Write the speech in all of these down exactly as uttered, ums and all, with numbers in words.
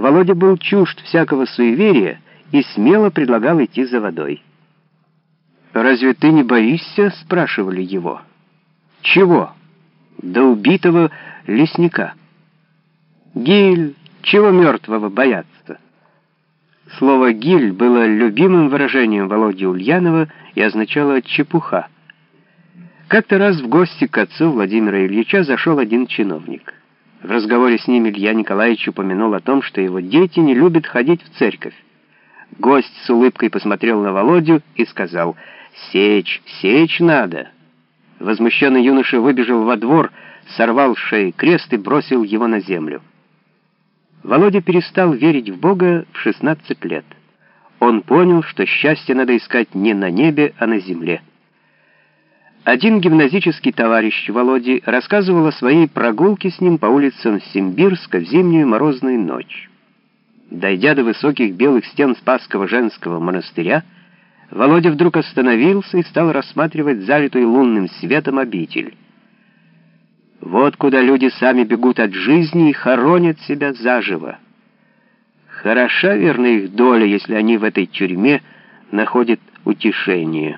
Володя был чужд всякого суеверия и смело предлагал идти за водой. «Разве ты не боишься?» — спрашивали его. «Чего?» «Да убитого лесника». «Гиль, чего мертвого бояться?» Слово «гиль» было любимым выражением Володи Ульянова и означало «чепуха». Как-то раз в гости к отцу Владимира Ильича зашел один чиновник. В разговоре с ним Илья Николаевич упомянул о том, что его дети не любят ходить в церковь. Гость с улыбкой посмотрел на Володю и сказал: «Сечь, сечь надо». Возмущенный юноша выбежал во двор, сорвал с шеи крест и бросил его на землю. Володя перестал верить в Бога в шестнадцать лет. Он понял, что счастье надо искать не на небе, а на земле. Один гимназический товарищ Володи рассказывал о своей прогулке с ним по улицам Симбирска в зимнюю морозную ночь. Дойдя до высоких белых стен Спасского женского монастыря, Володя вдруг остановился и стал рассматривать залитую лунным светом обитель. Вот куда люди сами бегут от жизни и хоронят себя заживо. Хороша, верно, их доля, если они в этой тюрьме находят утешение.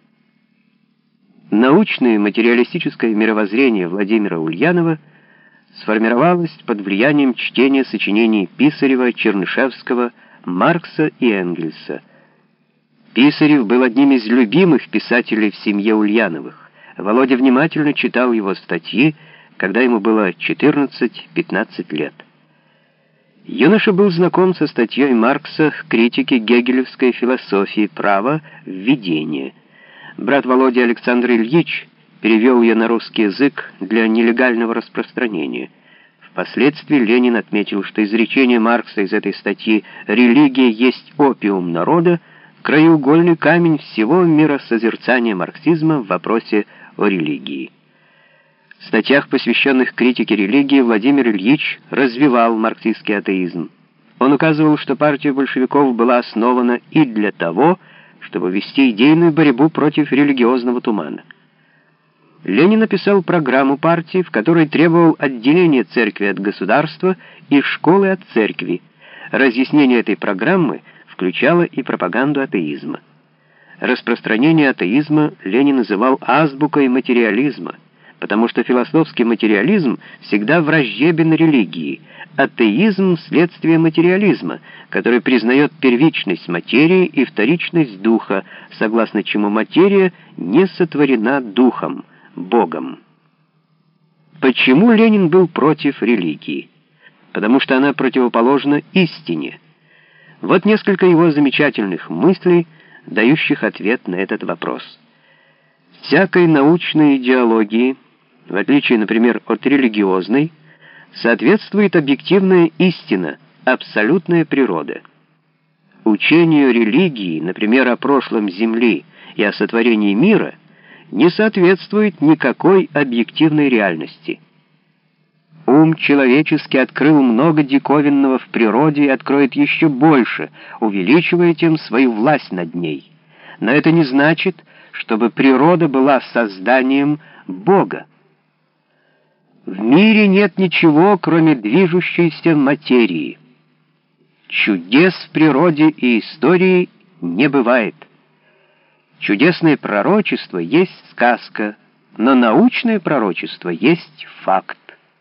Научное материалистическое мировоззрение Владимира Ульянова сформировалось под влиянием чтения сочинений Писарева, Чернышевского, Маркса и Энгельса. Писарев был одним из любимых писателей в семье Ульяновых. Володя внимательно читал его статьи, когда ему было четырнадцать-пятнадцать лет. Юноша был знаком со статьей Маркса в критике гегелевской философии права «Введение». Брат Володи Александр Ильич перевел ее на русский язык для нелегального распространения. Впоследствии Ленин отметил, что изречение Маркса из этой статьи «Религия есть опиум народа» краеугольный камень всего миросозерцания марксизма в вопросе о религии. В статьях, посвященных критике религии, Владимир Ильич развивал марксистский атеизм. Он указывал, что партия большевиков была основана и для того, чтобы вести идейную борьбу против религиозного тумана. Ленин написал программу партии, в которой требовал отделения церкви от государства и школы от церкви. Разъяснение этой программы включало и пропаганду атеизма. Распространение атеизма Ленин называл азбукой материализма, потому что философский материализм всегда враждебен религии, атеизм — следствие материализма, который признает первичность материи и вторичность духа, согласно чему материя не сотворена духом, Богом. Почему Ленин был против религии? Потому что она противоположна истине. Вот несколько его замечательных мыслей, дающих ответ на этот вопрос. Всякой научной идеологии, в отличие, например, от религиозной, соответствует объективная истина, абсолютная природа. Учению религии, например, о прошлом Земли и о сотворении мира, не соответствует никакой объективной реальности. Ум человеческий открыл много диковинного в природе и откроет еще больше, увеличивая тем свою власть над ней. Но это не значит, чтобы природа была созданием Бога. В мире нет ничего, кроме движущейся материи. Чудес в природе и истории не бывает. Чудесное пророчество есть сказка, но научное пророчество есть факт.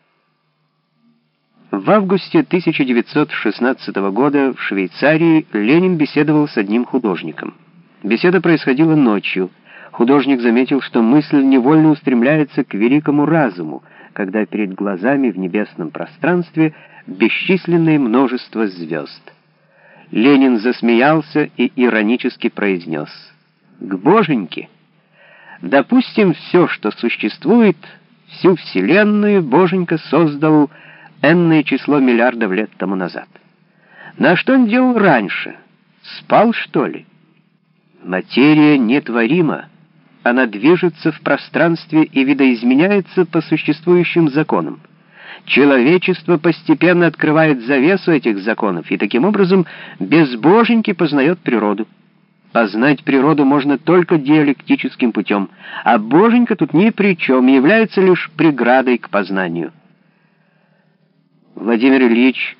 В августе тысяча девятьсот шестнадцатого года в Швейцарии Ленин беседовал с одним художником. Беседа происходила ночью. Художник заметил, что мысль невольно устремляется к великому разуму, когда перед глазами в небесном пространстве бесчисленное множество звезд. Ленин засмеялся и иронически произнес: «К Боженьке! Допустим, все, что существует, всю Вселенную Боженька создал энное число миллиардов лет тому назад. На что он делал раньше? Спал, что ли? Материя нетворима. Она движется в пространстве и видоизменяется по существующим законам. Человечество постепенно открывает завесу этих законов и таким образом без Боженьки познает природу. Познать природу можно только диалектическим путем, а Боженька тут ни при чем, является лишь преградой к познанию». Владимир Ильич